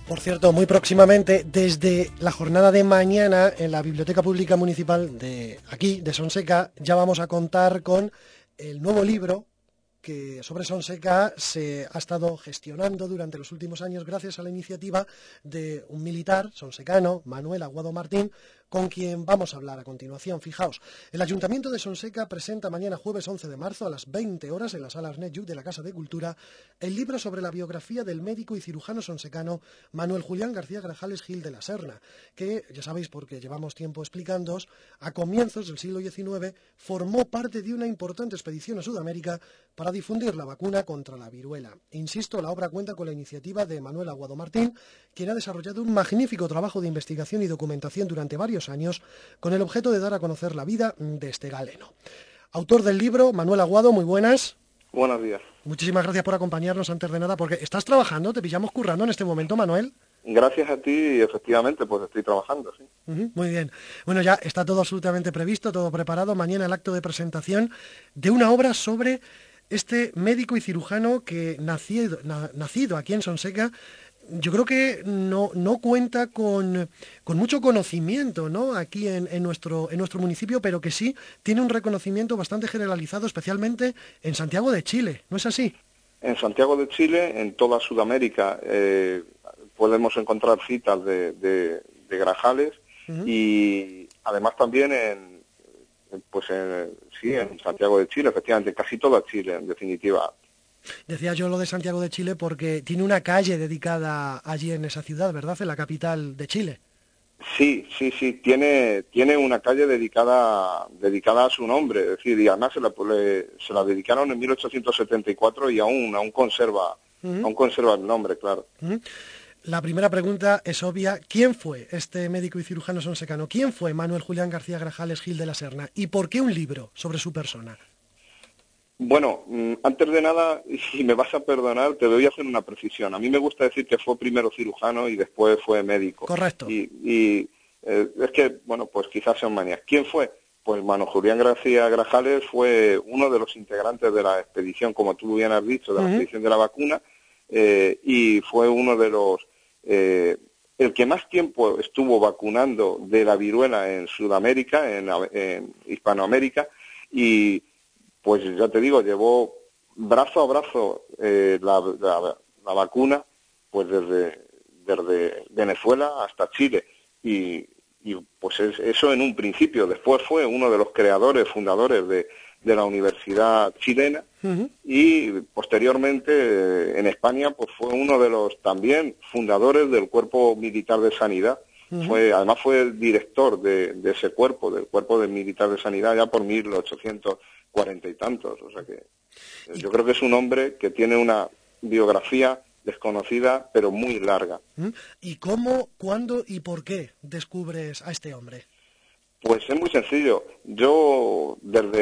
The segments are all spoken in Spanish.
Por cierto, muy próximamente, desde la jornada de mañana, en la Biblioteca Pública Municipal de aquí, de Sonseca, ya vamos a contar con el nuevo libro que sobre Sonseca se ha estado gestionando durante los últimos años gracias a la iniciativa de un militar sonsecano, Manuel Aguado Martín, con quien vamos a hablar a continuación. Fijaos, el Ayuntamiento de Sonseca presenta mañana jueves 11 de marzo a las 20 horas en la Sala Arnetjuk de la Casa de Cultura el libro sobre la biografía del médico y cirujano sonsecano Manuel Julián García Grajales Gil de la Serna, que, ya sabéis porque llevamos tiempo explicándoos, a comienzos del siglo XIX formó parte de una importante expedición a Sudamérica para difundir la vacuna contra la viruela. Insisto, la obra cuenta con la iniciativa de Manuel Aguado Martín, quien ha desarrollado un magnífico trabajo de investigación y documentación durante varios años con el objeto de dar a conocer la vida de este galeno. Autor del libro, Manuel Aguado, muy buenas. Buenos días. Muchísimas gracias por acompañarnos antes de nada, porque estás trabajando, te pillamos currando en este momento, Manuel. Gracias a ti, efectivamente, pues estoy trabajando, sí. Muy bien. Bueno, ya está todo absolutamente previsto, todo preparado. Mañana el acto de presentación de una obra sobre este médico y cirujano que nacido aquí en Sonseca, yo creo que no cuenta con mucho conocimiento, ¿no? Aquí en nuestro municipio, pero que sí tiene un reconocimiento bastante generalizado, especialmente en Santiago de Chile, ¿no es así? En Santiago de Chile, en toda Sudamérica, podemos encontrar citas de Grajales y además también en Santiago de Chile, efectivamente, casi toda Chile, en definitiva. Decía yo lo de Santiago de Chile porque tiene una calle dedicada allí en esa ciudad, ¿verdad? En la capital de Chile. Sí, tiene una calle dedicada a su nombre, es decir, y además se la dedicaron en 1874 y aún conserva el nombre, claro. La primera pregunta es obvia. ¿Quién fue este médico y cirujano sonsecano? ¿Quién fue Manuel Julián García Grajales Gil de la Serna? ¿Y por qué un libro sobre su persona? Bueno, antes de nada, si me vas a perdonar, te voy a hacer una precisión. A mí me gusta decir que fue primero cirujano y después fue médico. Correcto. Es que, bueno, pues quizás sean manías. ¿Quién fue? Pues Manuel Julián García Grajales fue uno de los integrantes de la expedición, como tú bien has dicho, de la expedición de la vacuna, y fue uno de los... el que más tiempo estuvo vacunando de la viruela en Sudamérica, en Hispanoamérica, y pues ya te digo, llevó brazo a brazo la vacuna, pues desde Venezuela hasta Chile, y pues eso en un principio. Después fue uno de los fundadores de la Universidad chilena, y posteriormente en España pues fue uno de los también fundadores del Cuerpo Militar de Sanidad. Además fue director de ese cuerpo, del Cuerpo de Militar de Sanidad, ya por 1840 y tantos. O sea que yo creo que es un hombre que tiene una biografía desconocida, pero muy larga. ¿Y cómo, cuándo y por qué descubres a este hombre? Pues es muy sencillo. Yo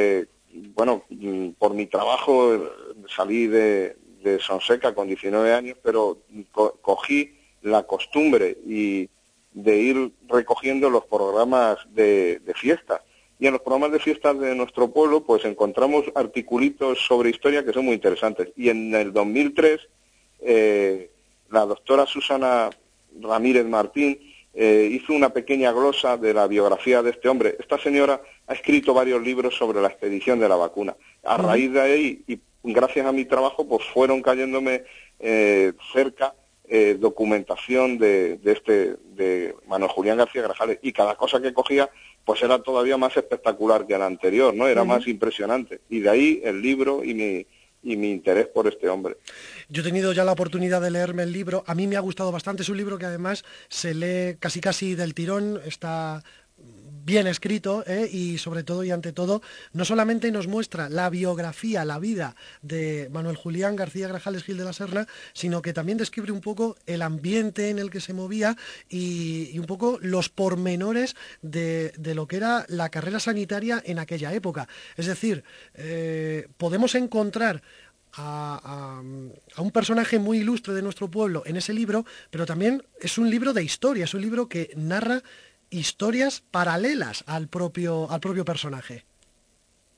por mi trabajo salí de Sonseca con 19 años, pero cogí la costumbre de ir recogiendo los programas de fiestas. Y en los programas de fiestas de nuestro pueblo, pues encontramos articulitos sobre historia que son muy interesantes. Y en el 2003, la doctora Susana Ramírez Martín hizo una pequeña glosa de la biografía de este hombre. Esta señora ha escrito varios libros sobre la expedición de la vacuna. A raíz de ahí, y gracias a mi trabajo, pues fueron cayéndome cerca documentación de Manuel Julián García Grajales, y cada cosa que cogía pues era todavía más espectacular que la anterior, ¿no? Era más impresionante, y de ahí el libro y mi interés por este hombre. Yo he tenido ya la oportunidad de leerme el libro, a mí me ha gustado bastante, es un libro que además se lee casi del tirón, está bien escrito, y sobre todo y ante todo, no solamente nos muestra la biografía, la vida de Manuel Julián García Grajales Gil de la Serna, sino que también describe un poco el ambiente en el que se movía y un poco los pormenores de lo que era la carrera sanitaria en aquella época. Es decir, podemos encontrar a un personaje muy ilustre de nuestro pueblo en ese libro, pero también es un libro de historia, es un libro que narra historias paralelas al propio personaje.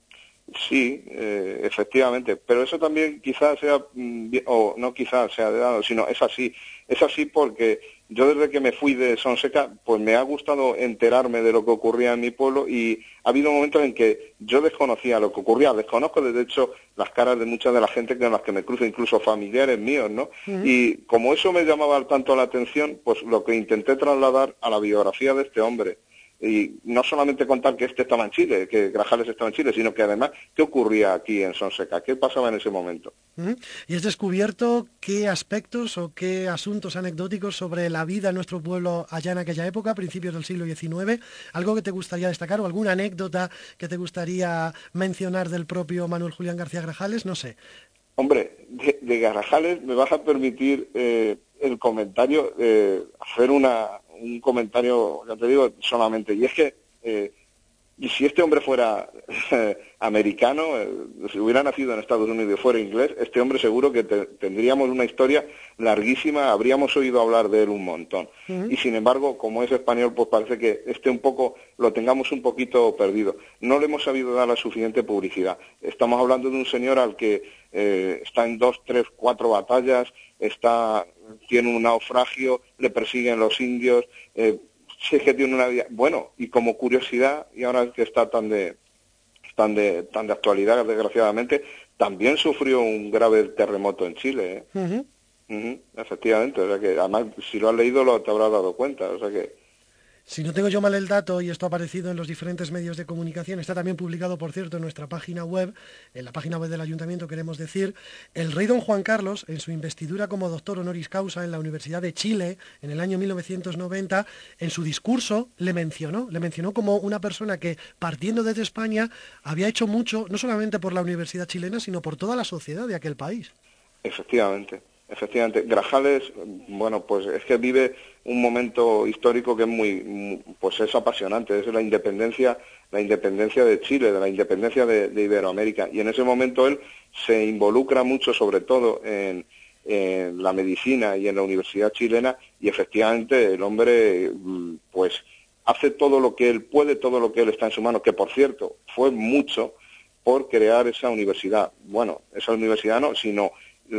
Sí, efectivamente, pero eso también quizás sea, o no quizás sea de dado, sino es así porque yo desde que me fui de Sonseca, pues me ha gustado enterarme de lo que ocurría en mi pueblo y ha habido momentos en que yo desconocía lo que ocurría, desconozco de hecho las caras de mucha de la gente con las que me cruzo, incluso familiares míos, ¿no? Y como eso me llamaba tanto la atención, pues lo que intenté trasladar a la biografía de este hombre. Y no solamente contar que este estaba en Chile, que Grajales estaba en Chile, sino que además, ¿qué ocurría aquí en Sonseca? ¿Qué pasaba en ese momento? ¿Y has descubierto qué aspectos o qué asuntos anecdóticos sobre la vida en nuestro pueblo allá en aquella época, principios del siglo XIX? ¿Algo que te gustaría destacar o alguna anécdota que te gustaría mencionar del propio Manuel Julián García Grajales? No sé. Hombre, de Grajales me vas a permitir el comentario, hacer un comentario, ya te digo, solamente, y es que y si este hombre fuera americano, si hubiera nacido en Estados Unidos y fuera inglés, este hombre seguro que tendríamos una historia larguísima, habríamos oído hablar de él un montón. Y sin embargo, como es español, pues parece que lo tengamos un poquito perdido. No le hemos sabido dar la suficiente publicidad. Estamos hablando de un señor al que está en 2, 3, 4 batallas, tiene un naufragio, le persiguen los indios, sí, es que tiene una vida. Bueno, y como curiosidad, y ahora que está tan de actualidad, desgraciadamente, también sufrió un grave terremoto en Chile, ¿eh? Efectivamente, o sea que además si lo has leído te habrás dado cuenta, o sea que Si no tengo yo mal el dato, y esto ha aparecido en los diferentes medios de comunicación, está también publicado, por cierto, en nuestra página web, en la página web del Ayuntamiento, queremos decir, el rey don Juan Carlos, en su investidura como doctor honoris causa en la Universidad de Chile, en el año 1990, en su discurso le mencionó como una persona que, partiendo desde España, había hecho mucho, no solamente por la Universidad chilena, sino por toda la sociedad de aquel país. efectivamente. Grajales, bueno, pues es que vive un momento histórico que es pues es apasionante, es la independencia de Chile, de la independencia de Iberoamérica. Y en ese momento él se involucra mucho, sobre todo en la medicina y en la universidad chilena, y efectivamente el hombre, pues hace todo lo que él puede, todo lo que él está en su mano, que por cierto, fue mucho por crear esa universidad. Bueno, esa universidad no, sino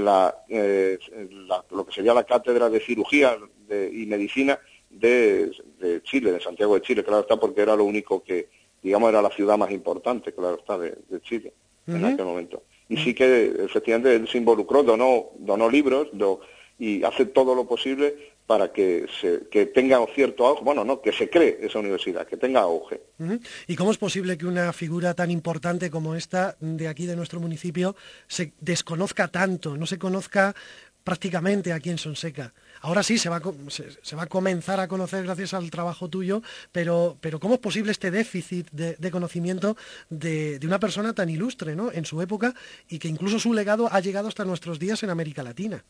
lo que sería la cátedra de cirugía y medicina de Chile, de Santiago de Chile, claro está, porque era lo único que, digamos, era la ciudad más importante, claro está, de Chile en aquel momento. Y sí que efectivamente él se involucró, donó libros, y hace todo lo posible para que tenga cierto auge, bueno, no, que se cree esa universidad, que tenga auge. ¿Y cómo es posible que una figura tan importante como esta de aquí de nuestro municipio se desconozca tanto, no se conozca prácticamente aquí en Sonseca? Ahora sí se va a comenzar a conocer gracias al trabajo tuyo, pero ¿cómo es posible este déficit de conocimiento de una persona tan ilustre, ¿no?, en su época, y que incluso su legado ha llegado hasta nuestros días en América Latina?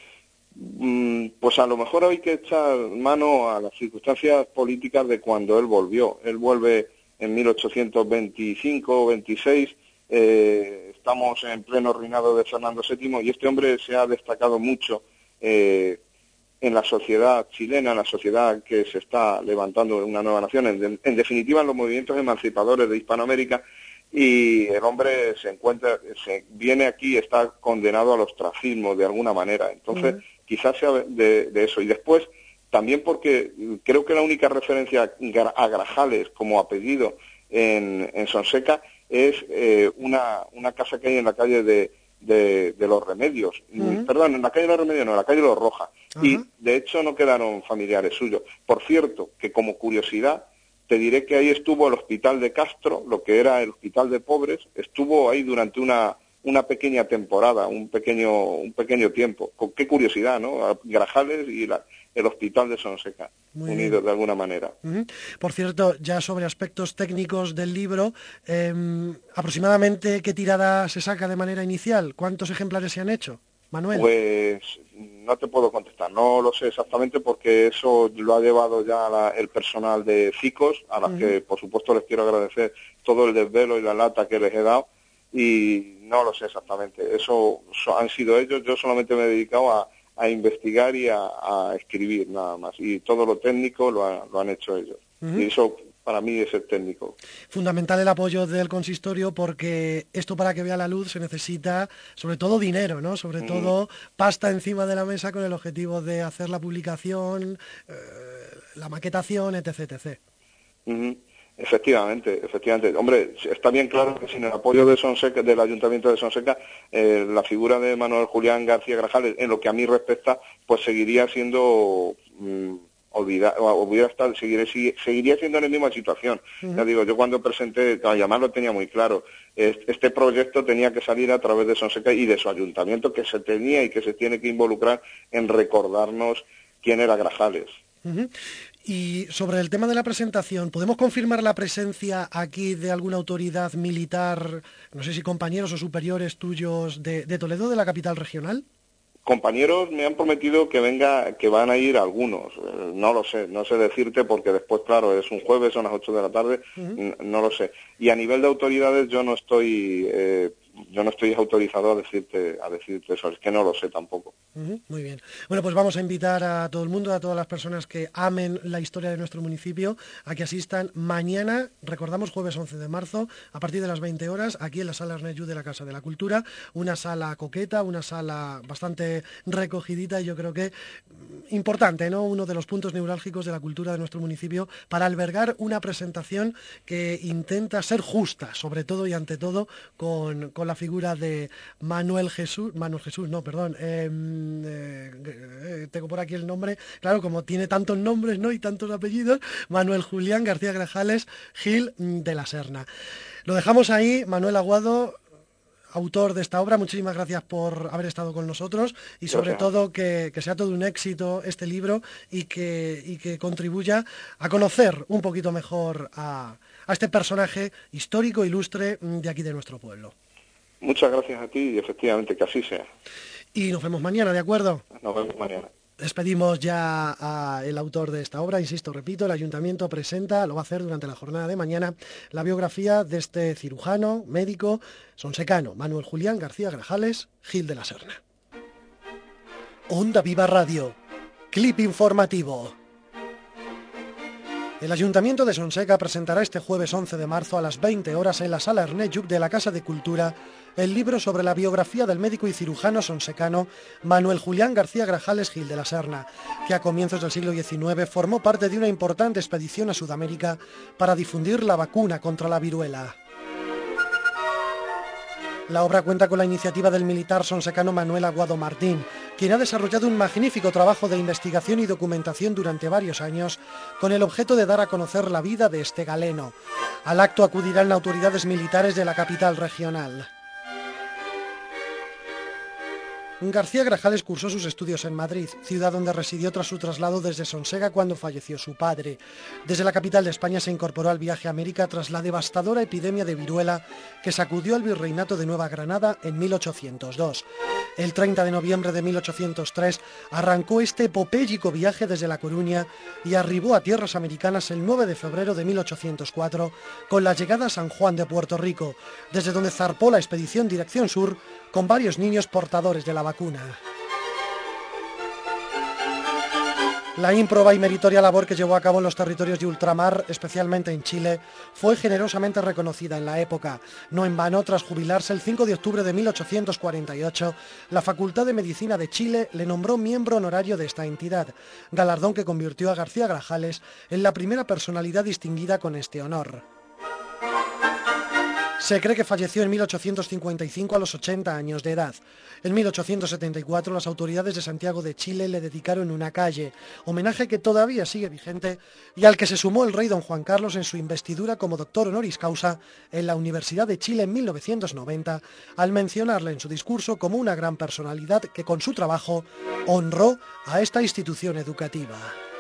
Pues a lo mejor hay que echar mano a las circunstancias políticas de cuando él volvió. Él vuelve en 1825 o 26, estamos en pleno reinado de Fernando VII, y este hombre se ha destacado mucho en la sociedad chilena, en la sociedad que se está levantando en una nueva nación, en definitiva en los movimientos emancipadores de Hispanoamérica, y el hombre viene aquí y está condenado al ostracismo de alguna manera. Entonces, quizás sea de eso. Y después, también porque creo que la única referencia a Grajales como apellido en Sonseca es una casa que hay en la calle de los Remedios. Perdón, en la calle de los Remedios no, en la calle de los Rojas. Y de hecho no quedaron familiares suyos. Por cierto, que como curiosidad, te diré que ahí estuvo el Hospital de Castro, lo que era el Hospital de Pobres, estuvo ahí durante una pequeña temporada, un pequeño tiempo. Con qué curiosidad, ¿no? Grajales y el Hospital de Sonseca, unidos de alguna manera. Por cierto, ya sobre aspectos técnicos del libro, aproximadamente ¿qué tirada se saca de manera inicial? ¿Cuántos ejemplares se han hecho, Manuel? Pues no te puedo contestar, no lo sé exactamente porque eso lo ha llevado ya el personal de FICOS, a las que por supuesto les quiero agradecer todo el desvelo y la lata que les he dado, y no lo sé exactamente, eso han sido ellos, yo solamente me he dedicado a investigar y a escribir nada más, y todo lo técnico lo han hecho ellos. Y eso para mí es el técnico. Fundamental el apoyo del consistorio, porque esto, para que vea la luz, se necesita sobre todo dinero, ¿no? Sobre todo pasta encima de la mesa con el objetivo de hacer la publicación, la maquetación, etc. etc. Efectivamente. Hombre, está bien claro que sin el apoyo de Sonseca, del Ayuntamiento de Sonseca, la figura de Manuel Julián García Grajales, en lo que a mí respecta, pues seguiría siendo seguiría siendo en la misma situación. Ya digo, yo cuando presenté, además lo tenía muy claro, este proyecto tenía que salir a través de Sonseca y de su ayuntamiento, que se tenía y que se tiene que involucrar en recordarnos quién era Grajales. Y sobre el tema de la presentación, ¿podemos confirmar la presencia aquí de alguna autoridad militar, no sé si compañeros o superiores tuyos de Toledo, de la capital regional? Compañeros me han prometido que van a ir algunos. No lo sé, no sé decirte, porque después, claro, es un jueves, son las 8 de la tarde, no lo sé. Y a nivel de autoridades yo no estoy autorizado a decirte eso, es que no lo sé tampoco. Muy bien. Bueno, pues vamos a invitar a todo el mundo, a todas las personas que amen la historia de nuestro municipio, a que asistan mañana, recordamos, jueves 11 de marzo, a partir de las 20 horas, aquí en la sala Ernest Lluch de la Casa de la Cultura, una sala coqueta, una sala bastante recogidita y yo creo que importante, ¿no? Uno de los puntos neurálgicos de la cultura de nuestro municipio para albergar una presentación que intenta ser justa, sobre todo y ante todo, con la figura de tengo por aquí el nombre, claro, como tiene tantos nombres, ¿no? Y tantos apellidos, Manuel Julián García Grajales Gil de la Serna. Lo dejamos ahí. Manuel Aguado, autor de esta obra, muchísimas gracias por haber estado con nosotros y sobre todo que sea todo un éxito este libro y que contribuya a conocer un poquito mejor a este personaje histórico, ilustre de aquí de nuestro pueblo. Muchas gracias a ti y efectivamente que así sea. Y nos vemos mañana, ¿de acuerdo? Nos vemos mañana. Despedimos ya al autor de esta obra, insisto, repito, el Ayuntamiento presenta, lo va a hacer durante la jornada de mañana, la biografía de este cirujano, médico, sonsecano, Manuel Julián García Grajales Gil de la Serna. Onda Viva Radio, clip informativo. El Ayuntamiento de Sonseca presentará este jueves 11 de marzo a las 20 horas en la sala Ernest Lluch de la Casa de Cultura el libro sobre la biografía del médico y cirujano sonsecano Manuel Julián García Grajales Gil de la Serna, que a comienzos del siglo XIX formó parte de una importante expedición a Sudamérica para difundir la vacuna contra la viruela. La obra cuenta con la iniciativa del militar sonsecano Manuel Aguado Martín, quien ha desarrollado un magnífico trabajo de investigación y documentación durante varios años con el objeto de dar a conocer la vida de este galeno. Al acto acudirán autoridades militares de la capital regional. García Grajales cursó sus estudios en Madrid, ciudad donde residió tras su traslado desde Sonseca cuando falleció su padre. Desde la capital de España se incorporó al viaje a América tras la devastadora epidemia de viruela que sacudió al virreinato de Nueva Granada en 1802. El 30 de noviembre de 1803 arrancó este epopéyico viaje desde La Coruña y arribó a tierras americanas el 9 de febrero de 1804 con la llegada a San Juan de Puerto Rico, desde donde zarpó la expedición dirección sur con varios niños portadores de la vacuna. La ímproba y meritoria labor que llevó a cabo en los territorios de ultramar, especialmente en Chile, fue generosamente reconocida en la época. No en vano, tras jubilarse el 5 de octubre de 1848, la Facultad de Medicina de Chile le nombró miembro honorario de esta entidad, galardón que convirtió a García Grajales en la primera personalidad distinguida con este honor. Se cree que falleció en 1855 a los 80 años de edad. En 1874 las autoridades de Santiago de Chile le dedicaron una calle, homenaje que todavía sigue vigente y al que se sumó el rey don Juan Carlos en su investidura como doctor honoris causa en la Universidad de Chile en 1990, al mencionarle en su discurso como una gran personalidad que con su trabajo honró a esta institución educativa.